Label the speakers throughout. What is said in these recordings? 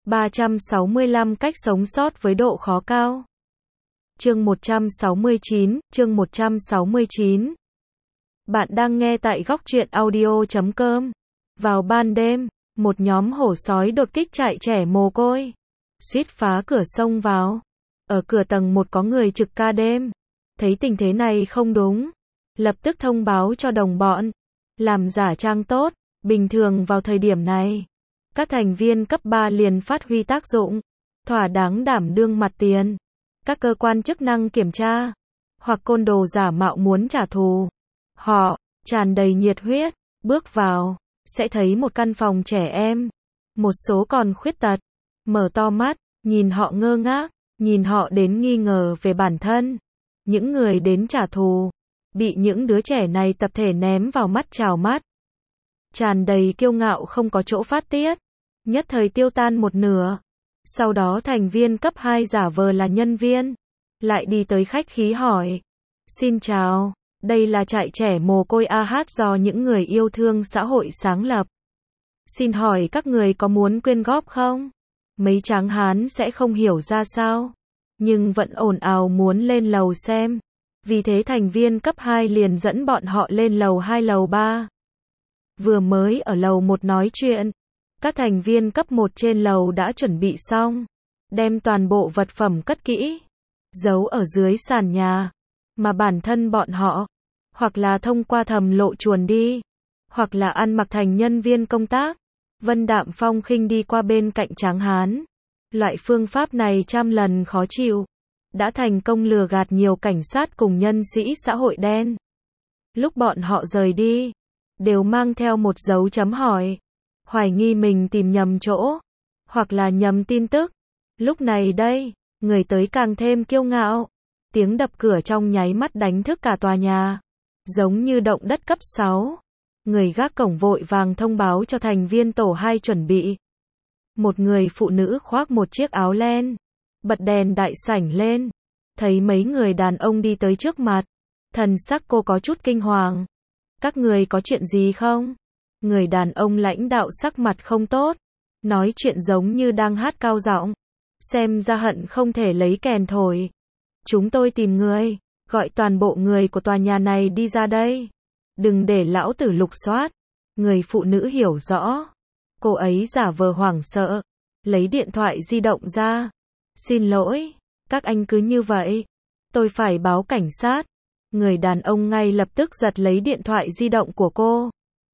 Speaker 1: 365 cách sống sót với độ khó cao. Chương 169. Bạn đang nghe tại góc truyện audio.com. Vào ban đêm, một nhóm hổ sói đột kích trại trẻ mồ côi, suýt phá cửa xông vào. Ở cửa tầng 1 có người trực ca đêm, thấy tình thế này không đúng, lập tức thông báo cho đồng bọn, làm giả trang tốt. Bình thường vào thời điểm này, các thành viên cấp 3 liền phát huy tác dụng, thỏa đáng đảm đương mặt tiền. Các cơ quan chức năng kiểm tra, hoặc côn đồ giả mạo muốn trả thù. Họ, tràn đầy nhiệt huyết, bước vào, sẽ thấy một căn phòng trẻ em. Một số còn khuyết tật, mở to mắt, nhìn họ ngơ ngác, nhìn họ đến nghi ngờ về bản thân. Những người đến trả thù, bị những đứa trẻ này tập thể ném vào mắt trào mắt. Tràn đầy kiêu ngạo không có chỗ phát tiết, nhất thời tiêu tan một nửa. Sau đó thành viên cấp 2 giả vờ là nhân viên, lại đi tới khách khí hỏi. Xin chào, đây là trại trẻ mồ côi AH do những người yêu thương xã hội sáng lập. Xin hỏi các người có muốn quyên góp không? Mấy tráng hán sẽ không hiểu ra sao, nhưng vẫn ồn ào muốn lên lầu xem. Vì thế thành viên cấp 2 liền dẫn bọn họ lên lầu 2 lầu 3. Vừa mới ở lầu 1 nói chuyện, các thành viên cấp 1 trên lầu đã chuẩn bị xong, đem toàn bộ vật phẩm cất kỹ, giấu ở dưới sàn nhà, mà bản thân bọn họ, hoặc là thông qua thầm lộ chuồn đi, hoặc là ăn mặc thành nhân viên công tác, vân đạm phong khinh đi qua bên cạnh tráng hán. Loại phương pháp này trăm lần khó chịu, đã thành công lừa gạt nhiều cảnh sát cùng nhân sĩ xã hội đen. Lúc bọn họ rời đi, đều mang theo một dấu chấm hỏi, hoài nghi mình tìm nhầm chỗ, hoặc là nhầm tin tức. Lúc này đây, người tới càng thêm kiêu ngạo, tiếng đập cửa trong nháy mắt đánh thức cả tòa nhà, giống như động đất cấp 6. Người gác cổng vội vàng thông báo cho thành viên tổ 2 chuẩn bị. Một người phụ nữ khoác một chiếc áo len, bật đèn đại sảnh lên, thấy mấy người đàn ông đi tới trước mặt, thần sắc cô có chút kinh hoàng. Các người có chuyện gì không? Người đàn ông lãnh đạo sắc mặt không tốt, nói chuyện giống như đang hát cao giọng, xem ra hận không thể lấy kèn thổi. Chúng tôi tìm người, gọi toàn bộ người của tòa nhà này đi ra đây. Đừng để lão tử lục soát. Người phụ nữ hiểu rõ. Cô ấy giả vờ hoảng sợ, lấy điện thoại di động ra. Xin lỗi, các anh cứ như vậy, tôi phải báo cảnh sát. Người đàn ông ngay lập tức giật lấy điện thoại di động của cô.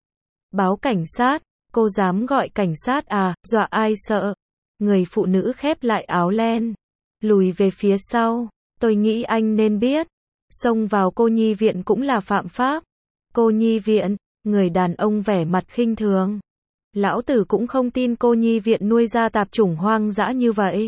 Speaker 1: Báo cảnh sát, cô dám gọi cảnh sát à, dọa ai sợ. Người phụ nữ khép lại áo len, lùi về phía sau. Tôi nghĩ anh nên biết, xông vào cô nhi viện cũng là phạm pháp. Cô nhi viện, người đàn ông vẻ mặt khinh thường. Lão tử cũng không tin cô nhi viện nuôi ra tạp chủng hoang dã như vậy.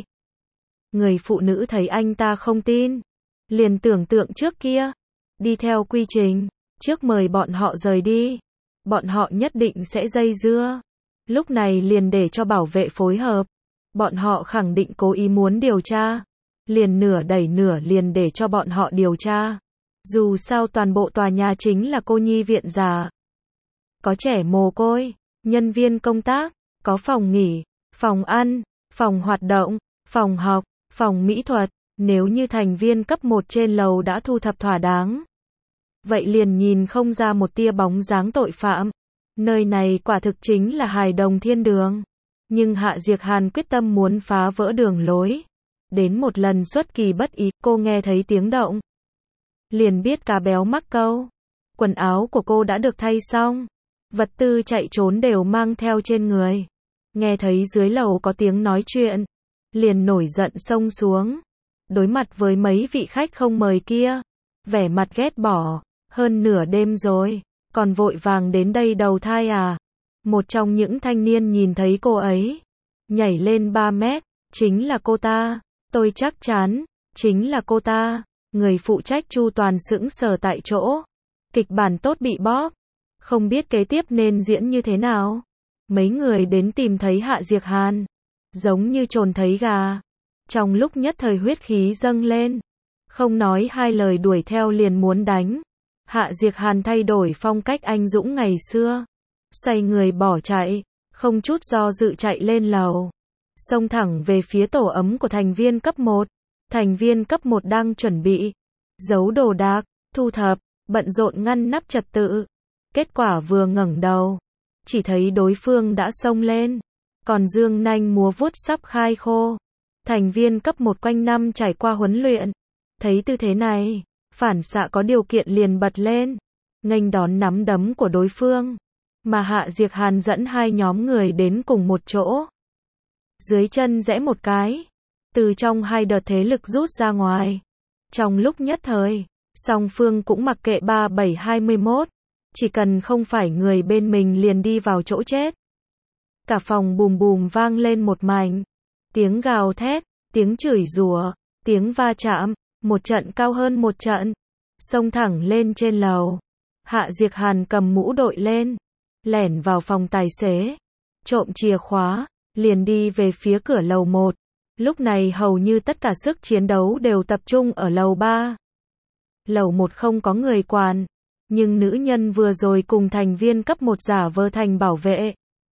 Speaker 1: Người phụ nữ thấy anh ta không tin, liền tưởng tượng trước kia, đi theo quy trình, trước mời bọn họ rời đi, bọn họ nhất định sẽ dây dưa. Lúc này liền để cho bảo vệ phối hợp, bọn họ khẳng định cố ý muốn điều tra, liền nửa đẩy nửa liền để cho bọn họ điều tra. Dù sao toàn bộ tòa nhà chính là cô nhi viện già. Có trẻ mồ côi, nhân viên công tác, có phòng nghỉ, phòng ăn, phòng hoạt động, phòng học, phòng mỹ thuật. Nếu như thành viên cấp 1 trên lầu đã thu thập thỏa đáng, vậy liền nhìn không ra một tia bóng dáng tội phạm. Nơi này quả thực chính là hài đồng thiên đường. Nhưng Hạ Diệc Hàn quyết tâm muốn phá vỡ đường lối. Đến một lần xuất kỳ bất ý, cô nghe thấy tiếng động, liền biết cá béo mắc câu. Quần áo của cô đã được thay xong, vật tư chạy trốn đều mang theo trên người. Nghe thấy dưới lầu có tiếng nói chuyện, liền nổi giận xông xuống. Đối mặt với mấy vị khách không mời kia, vẻ mặt ghét bỏ. Hơn nửa đêm rồi, còn vội vàng đến đây đầu thai à? Một trong những thanh niên nhìn thấy cô ấy, nhảy lên 3 mét, chính là cô ta. Tôi chắc chắn, chính là cô ta. Người phụ trách chu toàn sững sờ tại chỗ. Kịch bản tốt bị bóp, không biết kế tiếp nên diễn như thế nào. Mấy người đến tìm thấy Hạ Diệc Hàn, giống như trồn thấy gà. Trong lúc nhất thời huyết khí dâng lên, không nói hai lời đuổi theo liền muốn đánh. Hạ Diệc Hàn thay đổi phong cách anh dũng ngày xưa, xoay người bỏ chạy, không chút do dự chạy lên lầu. xông thẳng về phía tổ ấm của thành viên cấp 1. Thành viên cấp 1 đang chuẩn bị giấu đồ đạc, thu thập, bận rộn ngăn nắp trật tự. Kết quả vừa ngẩng đầu, chỉ thấy đối phương đã xông lên, còn dương nanh múa vuốt sắp khai khô. Thành viên cấp 1 quanh năm trải qua huấn luyện, thấy tư thế này, phản xạ có điều kiện liền bật lên, nghênh đón nắm đấm của đối phương. Mà Hạ Diệc Hàn dẫn hai nhóm người đến cùng một chỗ. Dưới chân rẽ một cái, từ trong hai đợt thế lực rút ra ngoài. Trong lúc nhất thời, song phương cũng mặc kệ 37-21, chỉ cần không phải người bên mình liền đi vào chỗ chết. Cả phòng bùm bùm vang lên một mảnh, tiếng gào thét, tiếng chửi rủa, tiếng va chạm, một trận cao hơn một trận, xông thẳng lên trên lầu. Hạ Diệc Hàn cầm mũ đội lên, lẻn vào phòng tài xế, trộm chìa khóa, liền đi về phía cửa lầu 1. Lúc này hầu như tất cả sức chiến đấu đều tập trung ở lầu 3. Lầu 1 không có người quản, nhưng nữ nhân vừa rồi cùng thành viên cấp 1 giả vờ thành bảo vệ,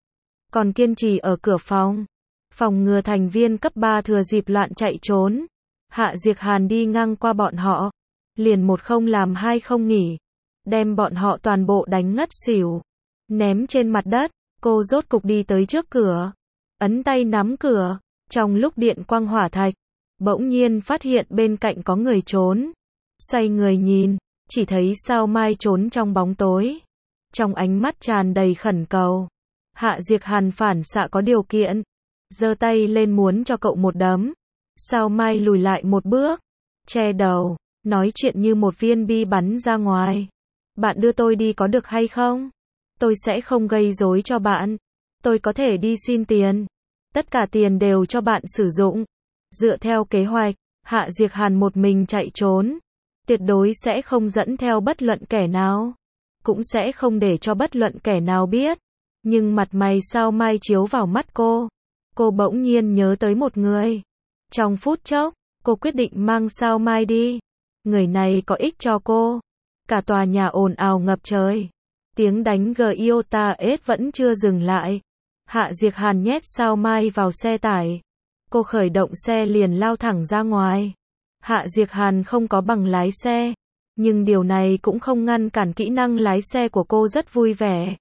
Speaker 1: còn kiên trì ở cửa phòng, phòng ngừa thành viên cấp 3 thừa dịp loạn chạy trốn. Hạ Diệc Hàn đi ngang qua bọn họ, liền một không làm hai không nghỉ, đem bọn họ toàn bộ đánh ngất xỉu, ném trên mặt đất. Cô rốt cục đi tới trước cửa, ấn tay nắm cửa, trong lúc điện quang hỏa thạch, bỗng nhiên phát hiện bên cạnh có người trốn. Xoay người nhìn, chỉ thấy Sao Mai trốn trong bóng tối, trong ánh mắt tràn đầy khẩn cầu. Hạ Diệc Hàn phản xạ có điều kiện, giơ tay lên muốn cho cậu một đấm. Sao Mai lùi lại một bước, che đầu, nói chuyện như một viên bi bắn ra ngoài. Bạn đưa tôi đi có được hay không? Tôi sẽ không gây rối cho bạn. Tôi có thể đi xin tiền. Tất cả tiền đều cho bạn sử dụng. Dựa theo kế hoạch, Hạ Diệc Hàn một mình chạy trốn. Tuyệt đối sẽ không dẫn theo bất luận kẻ nào. Cũng sẽ không để cho bất luận kẻ nào biết. Nhưng mặt mày Sao Mai chiếu vào mắt cô. Cô bỗng nhiên nhớ tới một người. Trong phút chốc, cô quyết định mang Sao Mai đi. Người này có ích cho cô. Cả tòa nhà ồn ào ngập trời. Tiếng đánh Giota S vẫn chưa dừng lại. Hạ Diệc Hàn nhét Sao Mai vào xe tải. Cô khởi động xe liền lao thẳng ra ngoài. Hạ Diệc Hàn không có bằng lái xe, nhưng điều này cũng không ngăn cản kỹ năng lái xe của cô rất vui vẻ.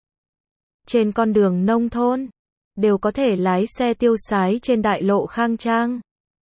Speaker 1: Trên con đường nông thôn, đều có thể lái xe tiêu sái trên đại lộ khang trang.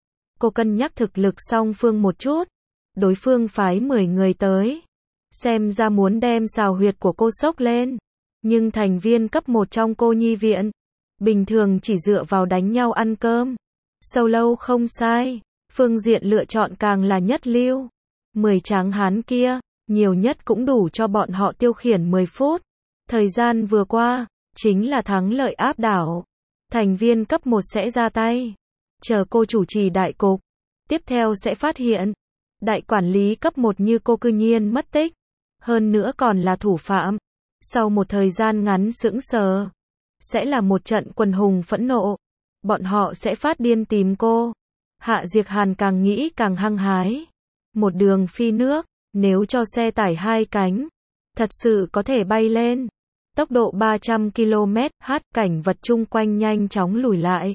Speaker 1: Cô cân nhắc thực lực song phương một chút. Đối phương phái 10 người tới. Xem ra muốn đem xào huyệt của cô sốc lên. Nhưng thành viên cấp 1 trong cô nhi viện, bình thường chỉ dựa vào đánh nhau ăn cơm. Solo không sai, phương diện lựa chọn càng là nhất lưu. 10 tráng hán kia, nhiều nhất cũng đủ cho bọn họ tiêu khiển 10 phút. Thời gian vừa qua, chính là thắng lợi áp đảo. Thành viên cấp 1 sẽ ra tay. Chờ cô chủ trì đại cục. Tiếp theo sẽ phát hiện, đại quản lý cấp 1 như cô cư nhiên mất tích. Hơn nữa còn là thủ phạm. Sau một thời gian ngắn sững sờ, sẽ là một trận quần hùng phẫn nộ. Bọn họ sẽ phát điên tìm cô. Hạ Diệc Hàn càng nghĩ càng hăng hái. Một đường phi nước, nếu cho xe tải 2 cánh, thật sự có thể bay lên. Tốc độ 300 km/h, cảnh vật chung quanh nhanh chóng lùi lại.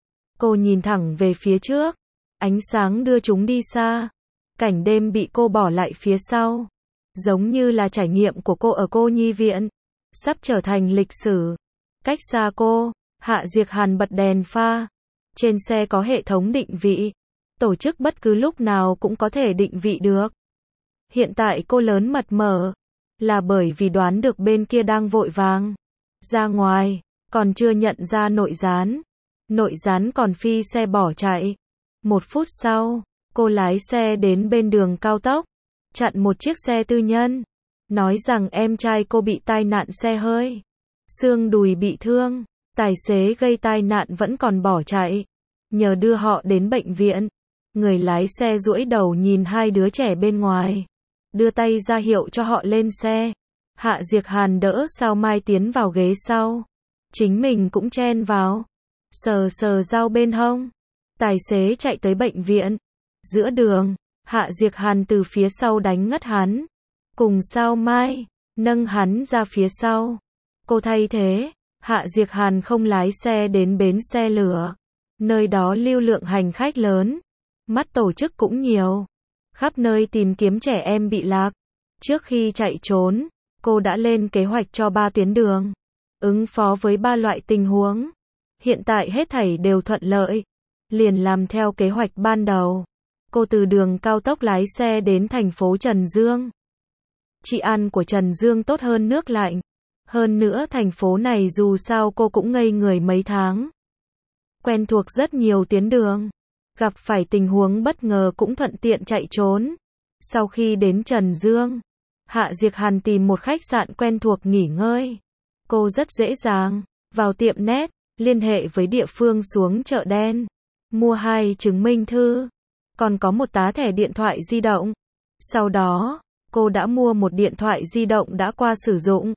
Speaker 1: Cô nhìn thẳng về phía trước, ánh sáng đưa chúng đi xa. Cảnh đêm bị cô bỏ lại phía sau. Giống như là trải nghiệm của cô ở cô nhi viện, sắp trở thành lịch sử. Cách xa cô, Hạ Diệc Hàn bật đèn pha. Trên xe có hệ thống định vị. Tổ chức bất cứ lúc nào cũng có thể định vị được. Hiện tại cô lớn mật mở, là bởi vì đoán được bên kia đang vội vàng ra ngoài, còn chưa nhận ra nội gián. Nội gián còn phi xe bỏ chạy. 1 phút sau, cô lái xe đến bên đường cao tốc, chặn một chiếc xe tư nhân, nói rằng em trai cô bị tai nạn xe hơi, xương đùi bị thương, tài xế gây tai nạn vẫn còn bỏ chạy, nhờ đưa họ đến bệnh viện. Người lái xe duỗi đầu nhìn hai đứa trẻ bên ngoài, đưa tay ra hiệu cho họ lên xe. Hạ Diệc Hàn đỡ Sao Mai tiến vào ghế sau, chính mình cũng chen vào, sờ sờ dao bên hông. Tài xế chạy tới bệnh viện. Giữa đường, Hạ Diệc Hàn từ phía sau đánh ngất hắn, cùng Sao Mai nâng hắn ra phía sau. Cô thay thế, Hạ Diệc Hàn không lái xe đến bến xe lửa, Nơi đó lưu lượng hành khách lớn, mắt tổ chức cũng nhiều, khắp nơi tìm kiếm trẻ em bị lạc. Trước khi chạy trốn, cô đã lên kế hoạch cho 3 tuyến đường, ứng phó với 3 loại tình huống. Hiện tại hết thảy đều thuận lợi, liền làm theo kế hoạch ban đầu. Cô từ đường cao tốc lái xe đến thành phố Trần Dương. Trị an của Trần Dương tốt hơn nước lạnh. Hơn nữa thành phố này dù sao cô cũng ngây người mấy tháng. Quen thuộc rất nhiều tuyến đường. Gặp phải tình huống bất ngờ cũng thuận tiện chạy trốn. Sau khi đến Trần Dương, Hạ Diệc Hàn tìm một khách sạn quen thuộc nghỉ ngơi. Cô rất dễ dàng vào tiệm net, liên hệ với địa phương xuống chợ đen, mua 2 chứng minh thư, còn có một tá thẻ điện thoại di động. Sau đó, cô đã mua một điện thoại di động đã qua sử dụng.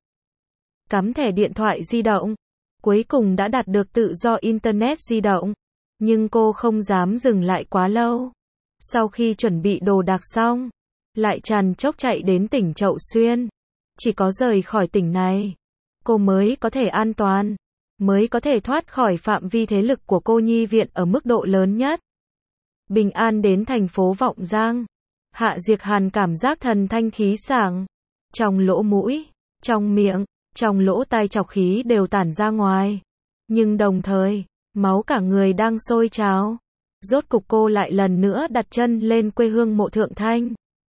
Speaker 1: Cắm thẻ điện thoại di động, cuối cùng đã đạt được tự do Internet di động. Nhưng cô không dám dừng lại quá lâu. Sau khi chuẩn bị đồ đạc xong, lại tràn chốc chạy đến tỉnh Chậu Xuyên. Chỉ có rời khỏi tỉnh này, cô mới có thể an toàn, mới có thể thoát khỏi phạm vi thế lực của cô nhi viện ở mức độ lớn nhất. Bình an đến thành phố Vọng Giang, Hạ Diệc Hàn cảm giác thần thanh khí sảng. Trong lỗ mũi, trong miệng, trong lỗ tai trọc khí đều tản ra ngoài. Nhưng đồng thời, máu cả người đang sôi trào. Rốt cục cô lại lần nữa đặt chân lên quê hương Mộ Thượng Thanh.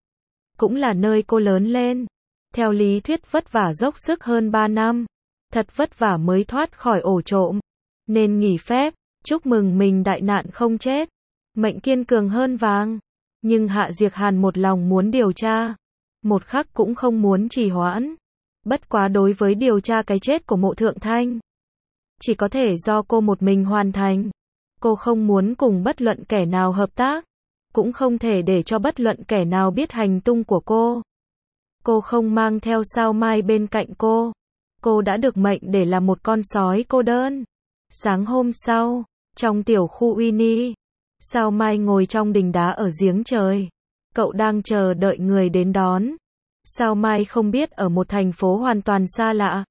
Speaker 1: Cũng là nơi cô lớn lên. Theo lý thuyết vất vả dốc sức hơn 3 năm. Thật vất vả mới thoát khỏi ổ trộm. Nên nghỉ phép, chúc mừng mình đại nạn không chết. Mệnh kiên cường hơn vàng. Nhưng Hạ Diệc Hàn một lòng muốn điều tra. Một khắc cũng không muốn trì hoãn. Bất quá đối với điều tra cái chết của Mộ Thượng Thanh, chỉ có thể do cô một mình hoàn thành. Cô không muốn cùng bất luận kẻ nào hợp tác, cũng không thể để cho bất luận kẻ nào biết hành tung của cô. Cô không mang theo Sao Mai bên cạnh cô. Cô đã được mệnh để là một con sói cô đơn. Sáng hôm sau, trong tiểu khu Uy Ni, Sao Mai ngồi trong đình đá ở giếng trời. Cậu đang chờ đợi người đến đón. Sao Mai không biết ở một thành phố hoàn toàn xa lạ,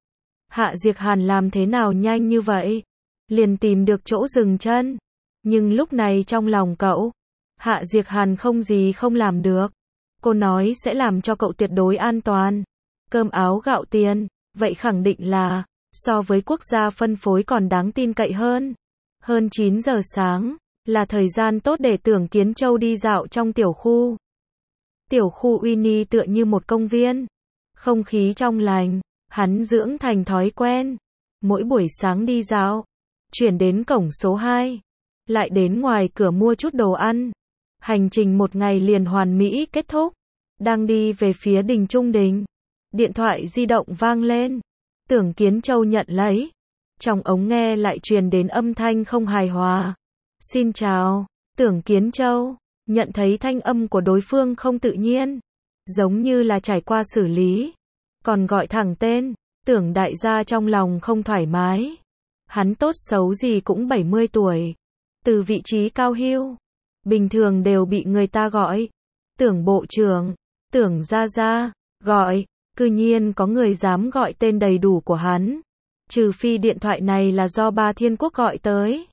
Speaker 1: Hạ Diệc Hàn làm thế nào nhanh như vậy, liền tìm được chỗ dừng chân. Nhưng lúc này trong lòng cậu, Hạ Diệc Hàn không gì không làm được. Cô nói sẽ làm cho cậu tuyệt đối an toàn. Cơm áo gạo tiền, vậy khẳng định là, so với quốc gia phân phối còn đáng tin cậy hơn. Hơn 9 giờ sáng, là thời gian tốt để Tưởng Kiến Châu đi dạo trong tiểu khu. Tiểu khu Uy Ni tựa như một công viên. Không khí trong lành, hắn dưỡng thành thói quen. Mỗi buổi sáng đi dạo, chuyển đến cổng số 2, lại đến ngoài cửa mua chút đồ ăn. Hành trình một ngày liền hoàn mỹ kết thúc. Đang đi về phía đình Trung Đình, điện thoại di động vang lên. Tưởng Kiến Châu nhận lấy. Trong ống nghe lại truyền đến âm thanh không hài hòa. Xin chào, Tưởng Kiến Châu. Nhận thấy thanh âm của đối phương không tự nhiên, giống như là trải qua xử lý. Còn gọi thẳng tên, Tưởng đại gia trong lòng không thoải mái. Hắn tốt xấu gì cũng 70 tuổi. Từ vị trí cao hưu, bình thường đều bị người ta gọi Tưởng bộ trưởng, Tưởng gia gia, gọi, cư nhiên có người dám gọi tên đầy đủ của hắn. Trừ phi điện thoại này là do Ba Thiên Quốc gọi tới.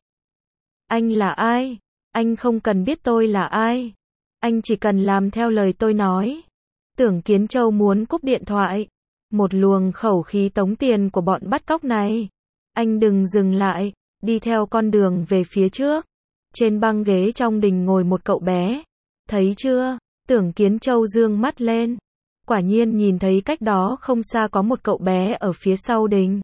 Speaker 1: Anh là ai? Anh không cần biết tôi là ai. Anh chỉ cần làm theo lời tôi nói. Tưởng Kiến Châu muốn cúp điện thoại. Một luồng khẩu khí tống tiền của bọn bắt cóc này. Anh đừng dừng lại, đi theo con đường về phía trước. Trên băng ghế trong đình ngồi một cậu bé. Thấy chưa? Tưởng Kiến Châu dương mắt lên. Quả nhiên nhìn thấy cách đó không xa có một cậu bé ở phía sau đình.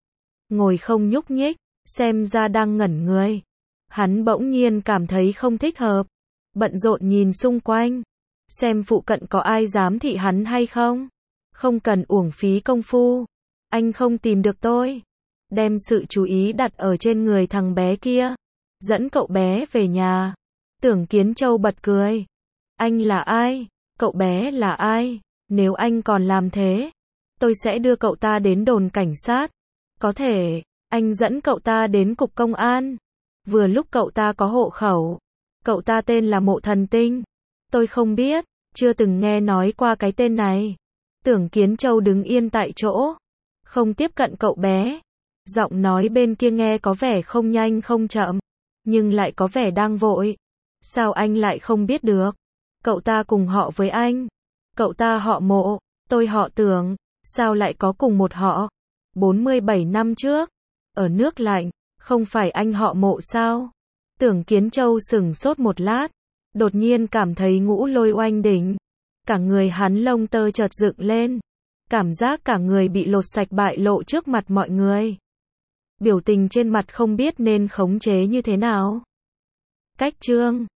Speaker 1: Ngồi không nhúc nhích, xem ra đang ngẩn người. Hắn bỗng nhiên cảm thấy không thích hợp. Bận rộn nhìn xung quanh. Xem phụ cận có ai dám thị hắn hay không. Không cần uổng phí công phu. Anh không tìm được tôi. Đem sự chú ý đặt ở trên người thằng bé kia. Dẫn cậu bé về nhà. Tưởng Kiến Châu bật cười. Anh là ai? Cậu bé là ai? Nếu anh còn làm thế, tôi sẽ đưa cậu ta đến đồn cảnh sát. Có thể, anh dẫn cậu ta đến cục công an. Vừa lúc cậu ta có hộ khẩu. Cậu ta tên là Mộ Thần Tinh. Tôi không biết, chưa từng nghe nói qua cái tên này. Tưởng Kiến Châu đứng yên tại chỗ, không tiếp cận cậu bé. Giọng nói bên kia nghe có vẻ không nhanh không chậm. nhưng lại có vẻ đang vội. Sao anh lại không biết được? Cậu ta cùng họ với anh. Cậu ta họ Mộ, tôi họ Tưởng, sao lại có cùng một họ? 47 năm trước, ở nước lạnh, không phải anh họ Mộ sao? Tưởng Kiến Châu sửng sốt một lát, đột nhiên cảm thấy ngũ lôi oanh đỉnh. Cả người hắn lông tơ chợt dựng lên, cảm giác cả người bị lột sạch bại lộ trước mặt mọi người. Biểu tình trên mặt không biết nên khống chế như thế nào. Cách chương